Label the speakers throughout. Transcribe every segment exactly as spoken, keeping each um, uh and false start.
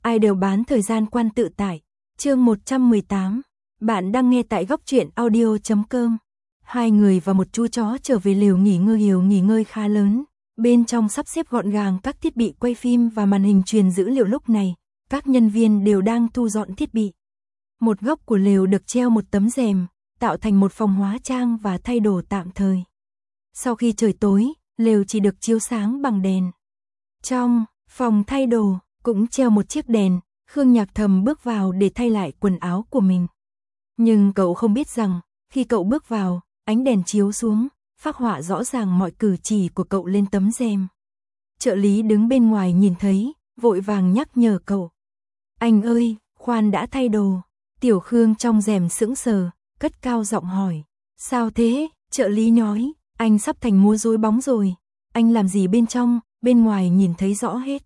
Speaker 1: ai đều bán thời gian quan tự tại. Chương một trăm mười tám. Bạn đang nghe tại góc truyện audio chấm com. Hai người và một chú chó trở về lều nghỉ ngơi. Lều nghỉ ngơi khá lớn, bên trong sắp xếp gọn gàng các thiết bị quay phim và màn hình truyền dữ liệu. Lúc này, các nhân viên đều đang thu dọn thiết bị. Một góc của lều được treo một tấm rèm, tạo thành một phòng hóa trang và thay đồ tạm thời. Sau khi trời tối, lều chỉ được chiếu sáng bằng đèn. Trong phòng thay đồ cũng treo một chiếc đèn. Khương Nhạc Thầm bước vào để thay lại quần áo của mình. Nhưng cậu không biết rằng, khi cậu bước vào, ánh đèn chiếu xuống, phác họa rõ ràng mọi cử chỉ của cậu lên tấm rèm. Trợ lý đứng bên ngoài nhìn thấy, vội vàng nhắc nhở cậu. Anh ơi, khoan đã thay đồ. Tiểu Khương trong rèm sững sờ, cất cao giọng hỏi. Sao thế? Trợ lý nói, anh sắp thành múa rối bóng rồi. Anh làm gì bên trong, bên ngoài nhìn thấy rõ hết.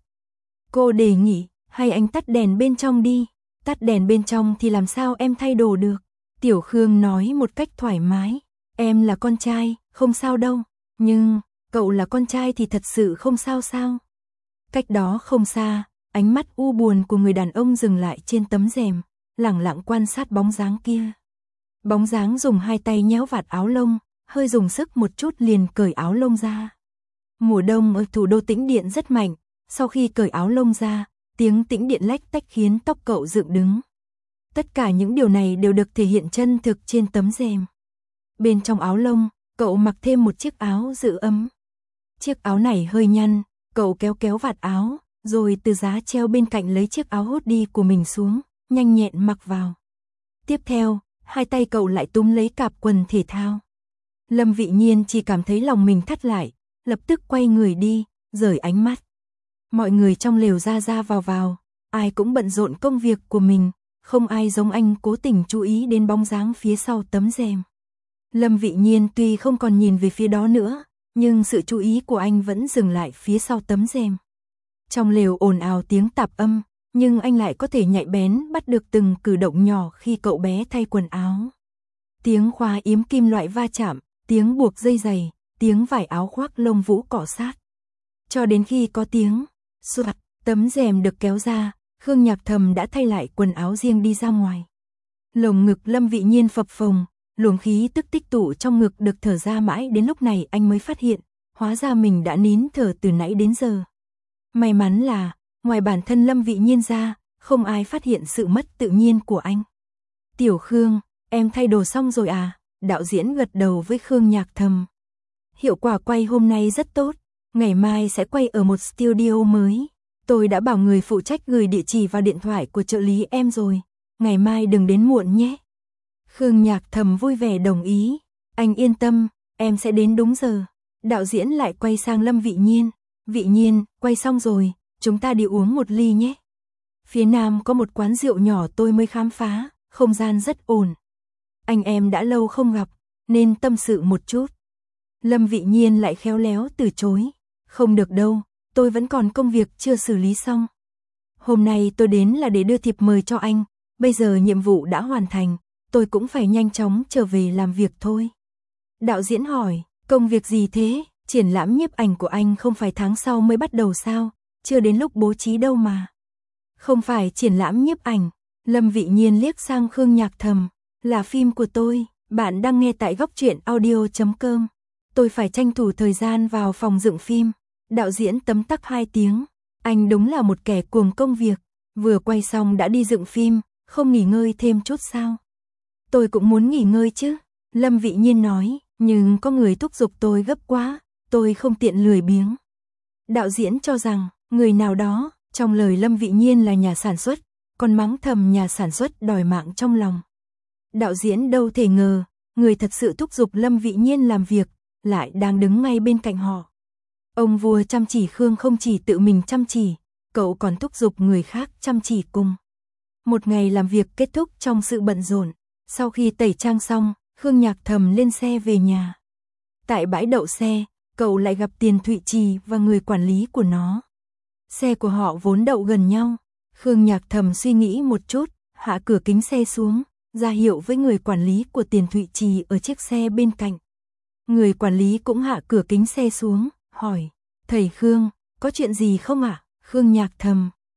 Speaker 1: Cô đề nghị, hay anh tắt đèn bên trong đi. Tắt đèn bên trong thì làm sao em thay đồ được? Tiểu Khương nói một cách thoải mái. Em là con trai, không sao đâu. Nhưng, cậu là con trai thì thật sự không sao sao? Cách đó không xa, ánh mắt u buồn của người đàn ông dừng lại trên tấm rèm, lẳng lặng quan sát bóng dáng kia. Bóng dáng dùng hai tay nhéo vạt áo lông, hơi dùng sức một chút liền cởi áo lông ra. Mùa đông ở thủ đô tĩnh điện rất mạnh, sau khi cởi áo lông ra, tiếng tĩnh điện lách tách khiến tóc cậu dựng đứng. Tất cả những điều này đều được thể hiện chân thực trên tấm rèm. Bên trong áo lông, cậu mặc thêm một chiếc áo giữ ấm. Chiếc áo này hơi nhăn, cậu kéo kéo vạt áo, rồi từ giá treo bên cạnh lấy chiếc áo hoodie của mình xuống, nhanh nhẹn mặc vào. Tiếp theo, hai tay cậu lại túm lấy cạp quần thể thao. Lâm Vị Nhiên chỉ cảm thấy lòng mình thắt lại, lập tức quay người đi, rời ánh mắt. Mọi người trong lều ra ra vào vào, ai cũng bận rộn công việc của mình, không ai giống anh cố tình chú ý đến bóng dáng phía sau tấm rèm. Lâm Vị Nhiên tuy không còn nhìn về phía đó nữa, nhưng sự chú ý của anh vẫn dừng lại phía sau tấm rèm. Trong lều ồn ào tiếng tạp âm, nhưng anh lại có thể nhạy bén bắt được từng cử động nhỏ khi cậu bé thay quần áo. Tiếng khóa yếm kim loại va chạm, tiếng buộc dây giày, tiếng vải áo khoác lông vũ cọ sát. Cho đến khi có tiếng soạt, tấm rèm được kéo ra, Khương Nhạc Thầm đã thay lại quần áo riêng đi ra ngoài. Lồng ngực Lâm Vị Nhiên phập phồng, luồng khí tức tích tụ trong ngực được thở ra mãi đến lúc này anh mới phát hiện, hóa ra mình đã nín thở từ nãy đến giờ. May mắn là, ngoài bản thân Lâm Vị Nhiên ra, không ai phát hiện sự mất tự nhiên của anh. Tiểu Khương, em thay đồ xong rồi à? Đạo diễn gật đầu với Khương Nhạc Thầm. Hiệu quả quay hôm nay rất tốt, ngày mai sẽ quay ở một studio mới. Tôi đã bảo người phụ trách gửi địa chỉ và điện thoại của trợ lý em rồi, ngày mai đừng đến muộn nhé. Khương Nhạc Thầm vui vẻ đồng ý, anh yên tâm, em sẽ đến đúng giờ. Đạo diễn lại quay sang Lâm Vị Nhiên, Vị Nhiên, quay xong rồi, chúng ta đi uống một ly nhé. Phía nam có một quán rượu nhỏ tôi mới khám phá, không gian rất ổn. Anh em đã lâu không gặp, nên tâm sự một chút. Lâm Vị Nhiên lại khéo léo từ chối, không được đâu, tôi vẫn còn công việc chưa xử lý xong. Hôm nay tôi đến là để đưa thiệp mời cho anh, bây giờ nhiệm vụ đã hoàn thành, tôi cũng phải nhanh chóng trở về làm việc thôi. Đạo diễn hỏi, công việc gì thế? Triển lãm nhiếp ảnh của anh không phải tháng sau mới bắt đầu sao? Chưa đến lúc bố trí đâu mà. Không phải triển lãm nhiếp ảnh. Lâm Vị Nhiên liếc sang Khương Nhạc Thầm, là phim của tôi. Bạn đang nghe tại góc truyện audio chấm com. Tôi phải tranh thủ thời gian vào phòng dựng phim. Đạo diễn tấm tắc hai tiếng. Anh đúng là một kẻ cuồng công việc. Vừa quay xong đã đi dựng phim, không nghỉ ngơi thêm chút sao? Tôi cũng muốn nghỉ ngơi chứ. Lâm Vị Nhiên nói, nhưng có người thúc giục tôi gấp quá, tôi không tiện lười biếng. Đạo diễn cho rằng, người nào đó, trong lời Lâm Vị Nhiên là nhà sản xuất, còn mắng thầm nhà sản xuất đòi mạng trong lòng. Đạo diễn đâu thể ngờ, người thật sự thúc giục Lâm Vị Nhiên làm việc, lại đang đứng ngay bên cạnh họ. Ông vua chăm chỉ Khương không chỉ tự mình chăm chỉ, cậu còn thúc giục người khác chăm chỉ cùng. Một ngày làm việc kết thúc trong sự bận rộn, sau khi tẩy trang xong, Khương Nhạc Thầm lên xe về nhà. Tại bãi đậu xe, cậu lại gặp Tiền Thụy Trì và người quản lý của nó. Xe của họ vốn đậu gần nhau. Khương Nhạc Thầm suy nghĩ một chút, hạ cửa kính xe xuống, ra hiệu với người quản lý của Tiền Thụy Trì ở chiếc xe bên cạnh. Người quản lý cũng hạ cửa kính xe xuống, hỏi, thầy Khương, có chuyện gì không ạ? À? Khương Nhạc Thầm.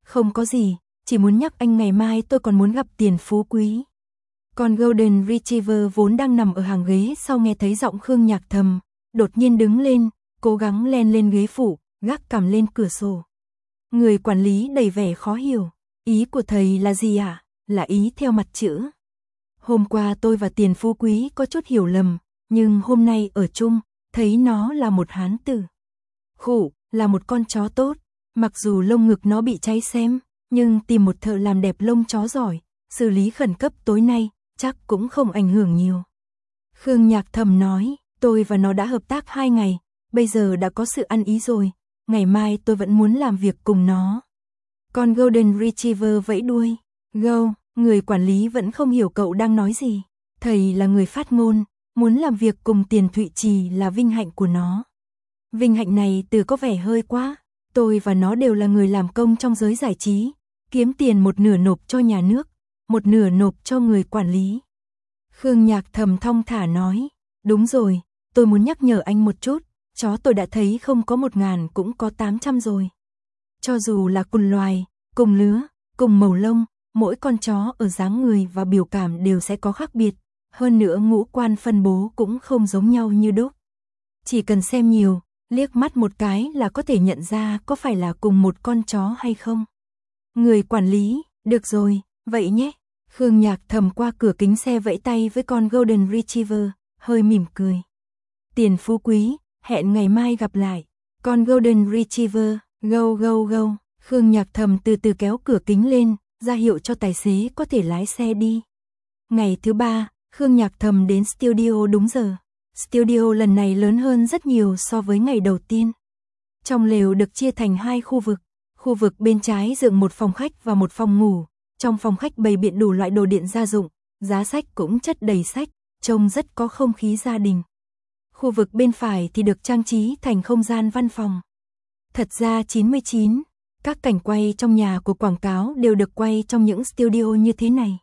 Speaker 1: Không có gì, chỉ muốn nhắc anh ngày mai tôi còn muốn gặp Tiền Phú Quý. Con Golden Retriever vốn đang nằm ở hàng ghế sau nghe thấy giọng Khương Nhạc Thầm, đột nhiên đứng lên, cố gắng len lên ghế phụ, gác cằm lên cửa sổ. Người quản lý đầy vẻ khó hiểu, ý của thầy là gì ạ? À? Là ý theo mặt chữ. Hôm qua tôi và Tiền Phú Quý có chút hiểu lầm, nhưng hôm nay ở chung, thấy nó là một hán tử. Khủ, là một con chó tốt, mặc dù lông ngực nó bị cháy xém, nhưng tìm một thợ làm đẹp lông chó giỏi, xử lý khẩn cấp tối nay, chắc cũng không ảnh hưởng nhiều. Khương Nhạc Thầm nói, tôi và nó đã hợp tác hai ngày, bây giờ đã có sự ăn ý rồi, ngày mai tôi vẫn muốn làm việc cùng nó. Con Golden Retriever vẫy đuôi, Go, người quản lý vẫn không hiểu cậu đang nói gì. Thầy là người phát ngôn, muốn làm việc cùng Tiền Thụy Trì là vinh hạnh của nó. Vinh hạnh này từ có vẻ hơi quá, tôi và nó đều là người làm công trong giới giải trí, kiếm tiền một nửa nộp cho nhà nước, một nửa nộp cho người quản lý. Khương Nhạc Thầm thong thả nói, đúng rồi, tôi muốn nhắc nhở anh một chút, chó tôi đã thấy không có một ngàn cũng có tám trăm rồi. Cho dù là cùng loài, cùng lứa, cùng màu lông, mỗi con chó ở dáng người và biểu cảm đều sẽ có khác biệt, hơn nữa ngũ quan phân bố cũng không giống nhau như đúc. Chỉ cần xem nhiều, liếc mắt một cái là có thể nhận ra có phải là cùng một con chó hay không. Người quản lý, được rồi, vậy nhé. Khương Nhạc Thầm qua cửa kính xe vẫy tay với con Golden Retriever, hơi mỉm cười. Tiền Phú Quý, hẹn ngày mai gặp lại. Con Golden Retriever, go go go. Khương Nhạc Thầm từ từ kéo cửa kính lên, ra hiệu cho tài xế có thể lái xe đi. Ngày thứ ba, Khương Nhạc Thầm đến studio đúng giờ. Studio lần này lớn hơn rất nhiều so với ngày đầu tiên. Trong lều được chia thành hai khu vực. Khu vực bên trái dựng một phòng khách và một phòng ngủ. Trong phòng khách bày biện đủ loại đồ điện gia dụng, giá sách cũng chất đầy sách, trông rất có không khí gia đình. Khu vực bên phải thì được trang trí thành không gian văn phòng. Thật ra chín mươi chín, các cảnh quay trong nhà của quảng cáo đều được quay trong những studio như thế này.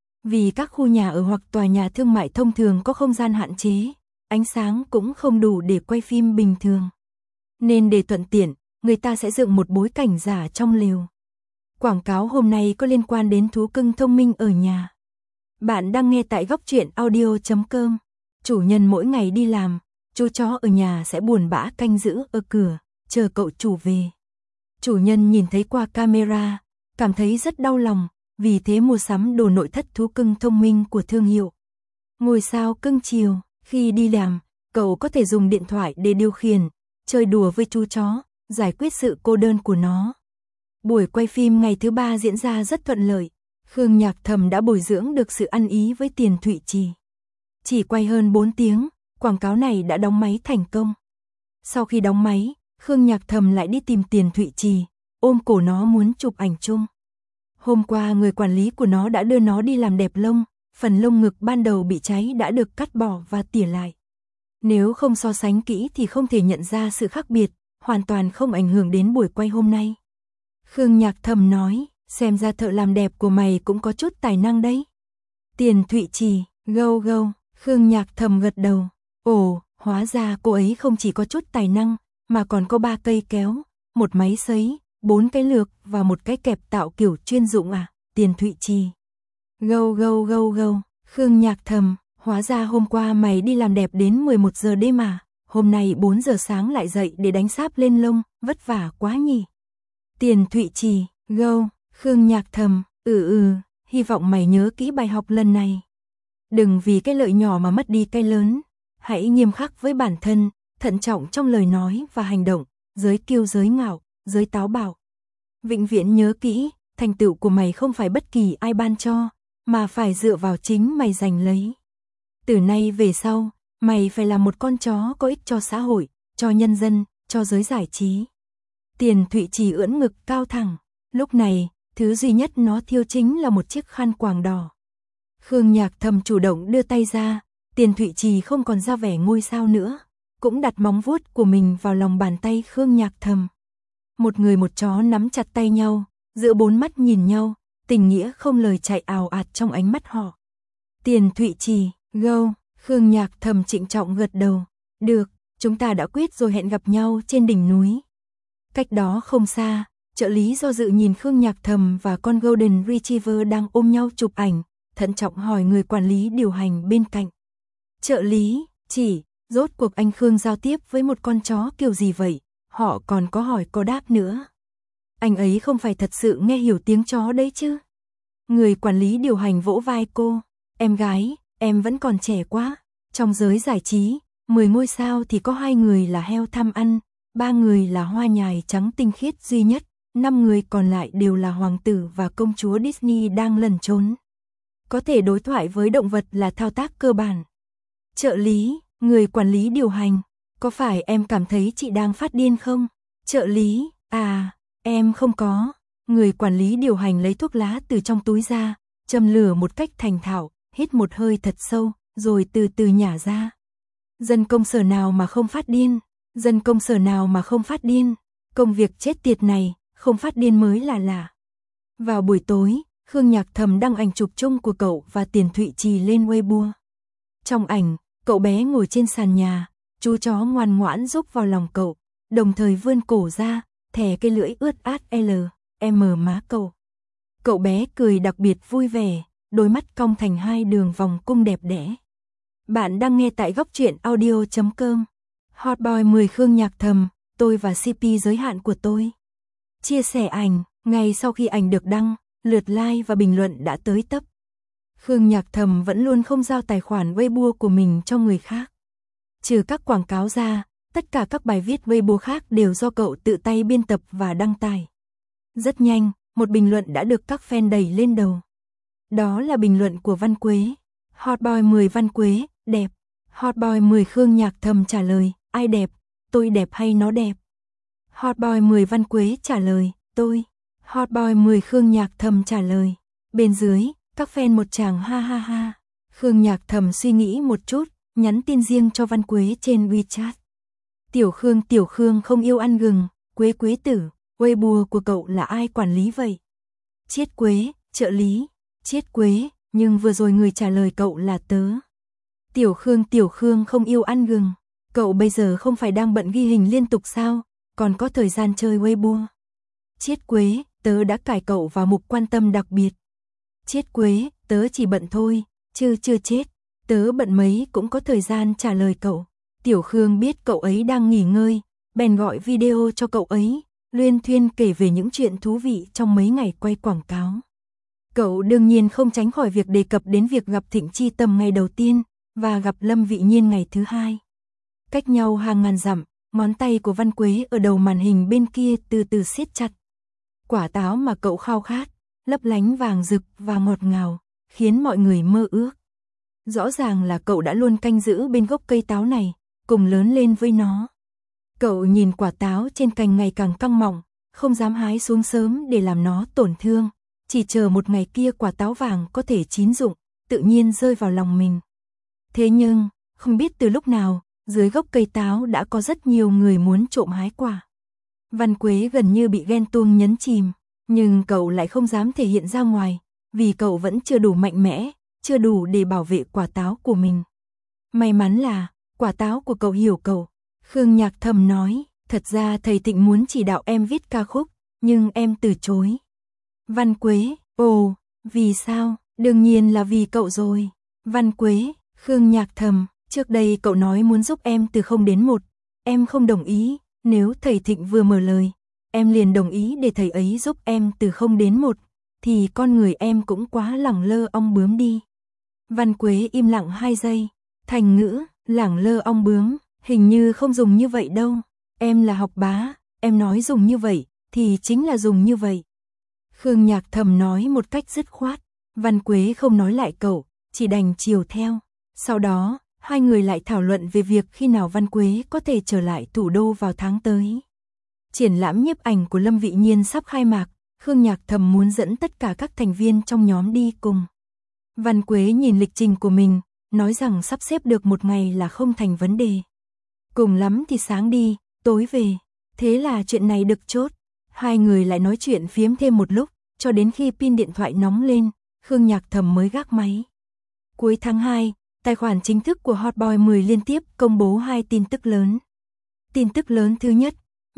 Speaker 1: Vì các khu nhà ở hoặc tòa nhà thương mại thông thường có không gian hạn chế, ánh sáng cũng không đủ để quay phim bình thường. Nên để thuận tiện, người ta sẽ dựng một bối cảnh giả trong lều. Quảng cáo hôm nay có liên quan đến thú cưng thông minh ở nhà. Bạn đang nghe tại góc truyện audio chấm com. Chủ nhân mỗi ngày đi làm, chú chó ở nhà sẽ buồn bã canh giữ ở cửa, chờ cậu chủ về. Chủ nhân nhìn thấy qua camera, cảm thấy rất đau lòng, vì thế mua sắm đồ nội thất thú cưng thông minh của thương hiệu. Ngôi sao cưng chiều, khi đi làm, cậu có thể dùng điện thoại để điều khiển, chơi đùa với chú chó, giải quyết sự cô đơn của nó. Buổi quay phim ngày thứ ba diễn ra rất thuận lợi. Khương Nhạc Thầm đã bồi dưỡng được sự ăn ý với Tiền Thụy Trì. Chỉ quay hơn bốn tiếng, quảng cáo này đã đóng máy thành công. Sau khi đóng máy, Khương Nhạc Thầm lại đi tìm Tiền Thụy Trì, ôm cổ nó muốn chụp ảnh chung. Hôm qua người quản lý của nó đã đưa nó đi làm đẹp lông, phần lông ngực ban đầu bị cháy đã được cắt bỏ và tỉa lại. Nếu không so sánh kỹ thì không thể nhận ra sự khác biệt, hoàn toàn không ảnh hưởng đến buổi quay hôm nay. Khương Nhạc Thầm nói, xem ra thợ làm đẹp của mày cũng có chút tài năng đấy. Tiền Thụy Trì, go go, Khương Nhạc Thầm gật đầu. Ồ, hóa ra cô ấy không chỉ có chút tài năng, mà còn có ba cây kéo, một máy sấy, bốn cái lược và một cái kẹp tạo kiểu chuyên dụng à, Tiền Thụy Trì. Go go go go, Khương Nhạc Thầm, hóa ra hôm qua mày đi làm đẹp đến mười một giờ đêm mà, hôm nay bốn giờ sáng lại dậy để đánh sáp lên lông, vất vả quá nhỉ. Tiền Thụy Trì, go, Khương Nhạc Thầm, ừ ừ, hy vọng mày nhớ kỹ bài học lần này. Đừng vì cái lợi nhỏ mà mất đi cái lớn, hãy nghiêm khắc với bản thân, thận trọng trong lời nói và hành động, giới kiêu giới ngạo, giới táo bạo. Vĩnh viễn nhớ kỹ, thành tựu của mày không phải bất kỳ ai ban cho, mà phải dựa vào chính mày giành lấy. Từ nay về sau, mày phải là một con chó có ích cho xã hội, cho nhân dân, cho giới giải trí. Tiền Thụy Trì ưỡn ngực cao thẳng, lúc này, thứ duy nhất nó thiếu chính là một chiếc khăn quàng đỏ. Khương Nhạc Thầm chủ động đưa tay ra, Tiền Thụy Trì không còn ra vẻ ngôi sao nữa, cũng đặt móng vuốt của mình vào lòng bàn tay Khương Nhạc Thầm. Một người một chó nắm chặt tay nhau, giữa bốn mắt nhìn nhau, tình nghĩa không lời chạy ào ạt trong ánh mắt họ. Tiền Thụy Trì, go, Khương Nhạc Thầm trịnh trọng gật đầu. Được, chúng ta đã quyết rồi, hẹn gặp nhau trên đỉnh núi. Cách đó không xa, Trợ lý do dự nhìn Khương Nhạc Thầm và con Golden Retriever đang ôm nhau chụp ảnh, thận trọng hỏi người quản lý điều hành bên cạnh. Trợ lý, chỉ, rốt cuộc anh Khương giao tiếp với một con chó kiểu gì vậy? Họ còn có hỏi có đáp nữa. Anh ấy không phải thật sự nghe hiểu tiếng chó đấy chứ? Người quản lý điều hành vỗ vai cô. Em gái, em vẫn còn trẻ quá. Trong giới giải trí, mười ngôi sao thì có hai người là heo tham ăn, ba người là hoa nhài trắng tinh khiết duy nhất, năm người còn lại đều là hoàng tử và công chúa Disney đang lẩn trốn. Có thể đối thoại với động vật là thao tác cơ bản. Trợ lý, người quản lý điều hành, có phải em cảm thấy chị đang phát điên không? Trợ lý, à, em không có. Người quản lý điều hành lấy thuốc lá từ trong túi ra, châm lửa một cách thành thạo, hít một hơi thật sâu, rồi từ từ nhả ra. Dân công sở nào mà không phát điên? Dân công sở nào mà không phát điên? Công việc chết tiệt này, không phát điên mới là lạ. Vào buổi tối, Khương Nhạc Thầm đăng ảnh chụp chung của cậu và Tiền Thụy Trì lên Weibo. Trong ảnh, cậu bé ngồi trên sàn nhà, chú chó ngoan ngoãn rúc vào lòng cậu, đồng thời vươn cổ ra, thè cái lưỡi ướt át L, M má cậu. Cậu bé cười đặc biệt vui vẻ, đôi mắt cong thành hai đường vòng cung đẹp đẽ. Bạn đang nghe tại góc truyện audio chấm com. Hot Boy mười Khương Nhạc Thầm, tôi và xê pê giới hạn của tôi. Chia sẻ ảnh, ngay sau khi ảnh được đăng, lượt like và bình luận đã tới tấp. Khương Nhạc Thầm vẫn luôn không giao tài khoản Weibo của mình cho người khác. Trừ các quảng cáo ra, tất cả các bài viết Weibo khác đều do cậu tự tay biên tập và đăng tải. Rất nhanh, một bình luận đã được các fan đẩy lên đầu. Đó là bình luận của Văn Quế. Hot Boy mười Văn Quế, đẹp. Hot Boy mười Khương Nhạc Thầm trả lời, ai đẹp, tôi đẹp hay nó đẹp? Hot Boy mười Văn Quế trả lời, tôi. Hot Boy mười Khương Nhạc Thầm trả lời. Bên dưới, các fan một tràng ha ha ha. Khương Nhạc Thầm suy nghĩ một chút, nhắn tin riêng cho Văn Quế trên WeChat. Tiểu Khương Tiểu Khương không yêu ăn gừng, Quế Quế tử, Weibo của cậu là ai quản lý vậy? Chiết Quế, trợ lý. Chiết Quế, nhưng vừa rồi người trả lời cậu là tớ. Tiểu Khương Tiểu Khương không yêu ăn gừng, cậu bây giờ không phải đang bận ghi hình liên tục sao, còn có thời gian chơi Weibo. Chiết Quế, tớ đã cài cậu vào mục quan tâm đặc biệt. Chiết Quế, tớ chỉ bận thôi, chứ chưa chết, tớ bận mấy cũng có thời gian trả lời cậu. Tiểu Khương biết cậu ấy đang nghỉ ngơi, bèn gọi video cho cậu ấy, luyên thuyên kể về những chuyện thú vị trong mấy ngày quay quảng cáo. Cậu đương nhiên không tránh khỏi việc đề cập đến việc gặp Thịnh Chi Tâm ngày đầu tiên, và gặp Lâm Vị Nhiên ngày thứ hai. Cách nhau hàng ngàn dặm, ngón tay của Văn Quế ở đầu màn hình bên kia từ từ siết chặt. Quả táo mà cậu khao khát, lấp lánh vàng rực và ngọt ngào, khiến mọi người mơ ước. Rõ ràng là cậu đã luôn canh giữ bên gốc cây táo này, cùng lớn lên với nó. Cậu nhìn quả táo trên cành ngày càng căng mọng, không dám hái xuống sớm để làm nó tổn thương, chỉ chờ một ngày kia quả táo vàng có thể chín rụng, tự nhiên rơi vào lòng mình. Thế nhưng, không biết từ lúc nào, dưới gốc cây táo đã có rất nhiều người muốn trộm hái quả. Văn Quế gần như bị ghen tuông nhấn chìm, nhưng cậu lại không dám thể hiện ra ngoài, vì cậu vẫn chưa đủ mạnh mẽ, chưa đủ để bảo vệ quả táo của mình. May mắn là, quả táo của cậu hiểu cậu. Khương Nhạc Thầm nói, thật ra thầy Thịnh muốn chỉ đạo em viết ca khúc, nhưng em từ chối. Văn Quế, ồ, vì sao? Đương nhiên là vì cậu rồi. Văn Quế, Khương Nhạc Thầm, trước đây cậu nói muốn giúp em từ không đến một, em không đồng ý, nếu thầy Thịnh vừa mở lời, em liền đồng ý để thầy ấy giúp em từ không đến một, thì con người em cũng quá lẳng lơ ong bướm đi. Văn Quế im lặng hai giây, thành ngữ, lẳng lơ ong bướm, hình như không dùng như vậy đâu, em là học bá, em nói dùng như vậy, thì chính là dùng như vậy. Khương Nhạc Thầm nói một cách dứt khoát, Văn Quế không nói lại cậu, chỉ đành chiều theo. Sau đó, hai người lại thảo luận về việc khi nào Văn Quế có thể trở lại thủ đô vào tháng tới. Triển lãm nhiếp ảnh của Lâm Vị Nhiên sắp khai mạc, Khương Nhạc Thầm muốn dẫn tất cả các thành viên trong nhóm đi cùng. Văn Quế nhìn lịch trình của mình, nói rằng sắp xếp được một ngày là không thành vấn đề. Cùng lắm thì sáng đi, tối về. Thế là chuyện này được chốt. Hai người lại nói chuyện phiếm thêm một lúc, cho đến khi pin điện thoại nóng lên, Khương Nhạc Thầm mới gác máy. Cuối tháng hai, tài khoản chính thức của Hot Boy mười liên tiếp công bố hai tin tức lớn. Tin tức lớn thứ nhất,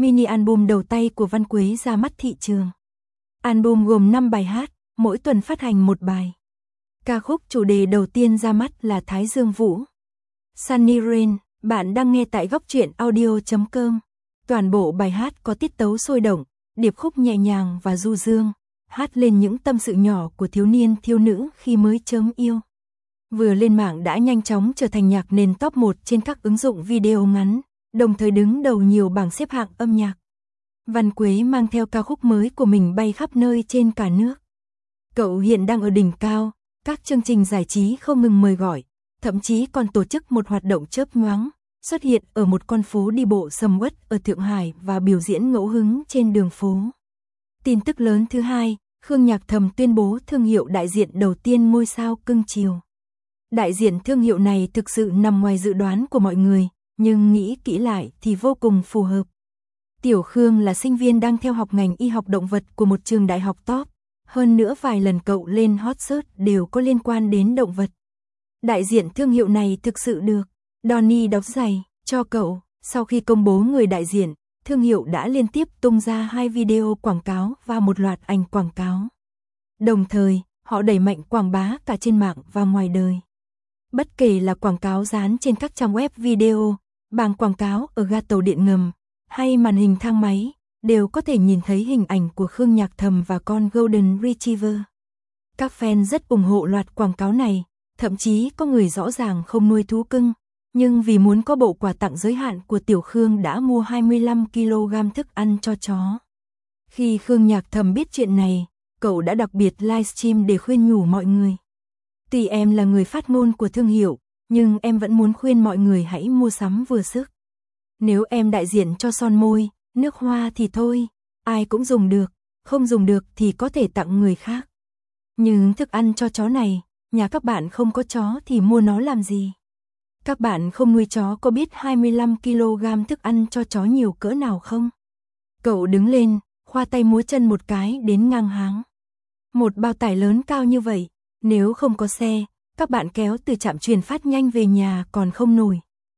Speaker 1: mini album đầu tay của Văn Quế ra mắt thị trường. Album gồm năm bài hát, mỗi tuần phát hành một bài. Ca khúc chủ đề đầu tiên ra mắt là Thái Dương Vũ. Sunny Rain, bạn đang nghe tại góc truyện audio chấm com. Toàn bộ bài hát có tiết tấu sôi động, điệp khúc nhẹ nhàng và du dương, hát lên những tâm sự nhỏ của thiếu niên thiếu nữ khi mới chớm yêu. Vừa lên mạng đã nhanh chóng trở thành nhạc nền top một trên các ứng dụng video ngắn, đồng thời đứng đầu nhiều bảng xếp hạng âm nhạc. Văn Quế mang theo ca khúc mới của mình bay khắp nơi trên cả nước. Cậu hiện đang ở đỉnh cao, các chương trình giải trí không ngừng mời gọi, thậm chí còn tổ chức một hoạt động chớp nhoáng, xuất hiện ở một con phố đi bộ sầm uất ở Thượng Hải và biểu diễn ngẫu hứng trên đường phố. Tin tức lớn thứ hai, Khương Nhạc Thầm tuyên bố thương hiệu đại diện đầu tiên ngôi sao cưng chiều. Đại diện thương hiệu này thực sự nằm ngoài dự đoán của mọi người, nhưng nghĩ kỹ lại thì vô cùng phù hợp. Tiểu Khương là sinh viên đang theo học ngành y học động vật của một trường đại học top, hơn nữa vài lần cậu lên hot search đều có liên quan đến động vật. Đại diện thương hiệu này thực sự được Donny đóng giày cho cậu. Sau khi công bố người đại diện, thương hiệu đã liên tiếp tung ra hai video quảng cáo và một loạt ảnh quảng cáo. Đồng thời, họ đẩy mạnh quảng bá cả trên mạng và ngoài đời. Bất kể là quảng cáo dán trên các trang web video, bảng quảng cáo ở ga tàu điện ngầm, hay màn hình thang máy, đều có thể nhìn thấy hình ảnh của Khương Nhạc Thầm và con Golden Retriever. Các fan rất ủng hộ loạt quảng cáo này, thậm chí có người rõ ràng không nuôi thú cưng, nhưng vì muốn có bộ quà tặng giới hạn của Tiểu Khương đã mua hai mươi lăm ki lô gam thức ăn cho chó. Khi Khương Nhạc Thầm biết chuyện này, cậu đã đặc biệt livestream để khuyên nhủ mọi người. Tuy em là người phát ngôn của thương hiệu, nhưng em vẫn muốn khuyên mọi người hãy mua sắm vừa sức. Nếu em đại diện cho son môi, nước hoa thì thôi, ai cũng dùng được, không dùng được thì có thể tặng người khác. Nhưng thức ăn cho chó này, nhà các bạn không có chó thì mua nó làm gì? Các bạn không nuôi chó có biết hai mươi lăm ki lô gam thức ăn cho chó nhiều cỡ nào không? Cậu đứng lên, khoa tay múa chân một cái đến ngang háng. Một bao tải lớn cao như vậy, nếu không có xe, các bạn kéo từ trạm chuyển phát nhanh về nhà còn không nổi.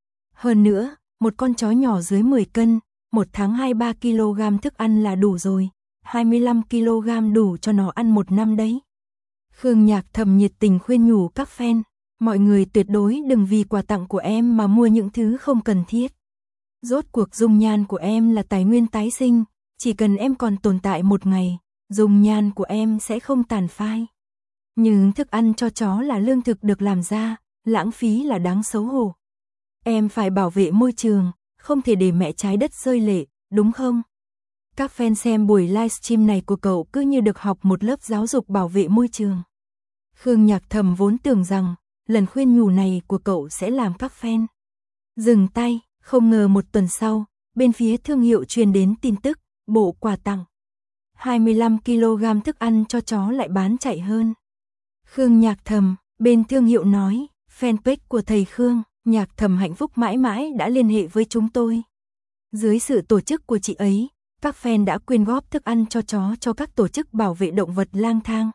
Speaker 1: Hơn nữa, một con chó nhỏ dưới mười cân, một tháng hai mươi ba ki lô gam thức ăn là đủ rồi, hai mươi lăm ki lô gam đủ cho nó ăn một năm đấy. Khương Nhạc Thầm nhiệt tình khuyên nhủ các fan, mọi người tuyệt đối đừng vì quà tặng của em mà mua những thứ không cần thiết. Rốt cuộc dung nhan của em là tài nguyên tái sinh, chỉ cần em còn tồn tại một ngày, dung nhan của em sẽ không tàn phai. Nhưng thức ăn cho chó là lương thực được làm ra, lãng phí là đáng xấu hổ. Em phải bảo vệ môi trường, không thể để mẹ trái đất rơi lệ, đúng không? Các fan xem buổi livestream này của cậu cứ như được học một lớp giáo dục bảo vệ môi trường. Khương Nhạc Thầm vốn tưởng rằng, lần khuyên nhủ này của cậu sẽ làm các fan dừng tay, không ngờ một tuần sau, bên phía thương hiệu truyền đến tin tức, bộ quà tặng hai mươi lăm ki lô gam thức ăn cho chó lại bán chạy hơn. Khương Nhạc Thầm, bên thương hiệu nói, fanpage của thầy Khương, Nhạc Thầm hạnh phúc mãi mãi đã liên hệ với chúng tôi. Dưới sự tổ chức của chị ấy, các fan đã quyên góp thức ăn cho chó cho các tổ chức bảo vệ động vật lang thang.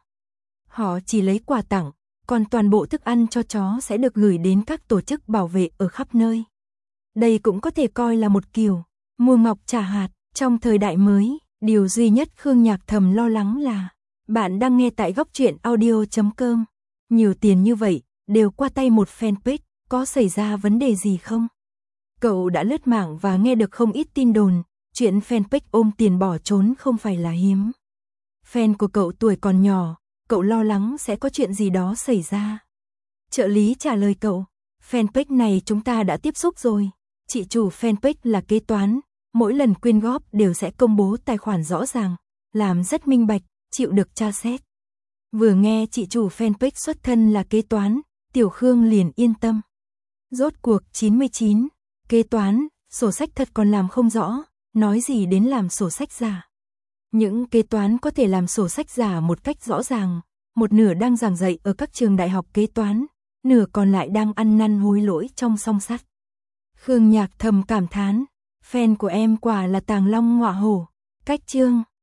Speaker 1: Họ chỉ lấy quà tặng, còn toàn bộ thức ăn cho chó sẽ được gửi đến các tổ chức bảo vệ ở khắp nơi. Đây cũng có thể coi là một kiểu mua ngọc trả hạt trong thời đại mới. Điều duy nhất Khương Nhạc Thầm lo lắng là bạn đang nghe tại góc truyện audio chấm com. Nhiều tiền như vậy, đều qua tay một fanpage, có xảy ra vấn đề gì không? Cậu đã lướt mạng và nghe được không ít tin đồn, chuyện fanpage ôm tiền bỏ trốn không phải là hiếm. Fan của cậu tuổi còn nhỏ, cậu lo lắng sẽ có chuyện gì đó xảy ra. Trợ lý trả lời cậu, fanpage này chúng ta đã tiếp xúc rồi. Chị chủ fanpage là kế toán, mỗi lần quyên góp đều sẽ công bố tài khoản rõ ràng, làm rất minh bạch, chịu được tra xét. Vừa nghe chị chủ fanpage xuất thân là kế toán, Tiểu Khương liền yên tâm. Rốt cuộc chín mươi chín, kế toán, sổ sách thật còn làm không rõ, nói gì đến làm sổ sách giả. Những kế toán có thể làm sổ sách giả một cách rõ ràng, một nửa đang giảng dạy ở các trường đại học kế toán, nửa còn lại đang ăn năn hối lỗi trong song sắt. Khương Nhạc Thầm cảm thán, fan của em quả là tàng long ngọa hổ, cách chương.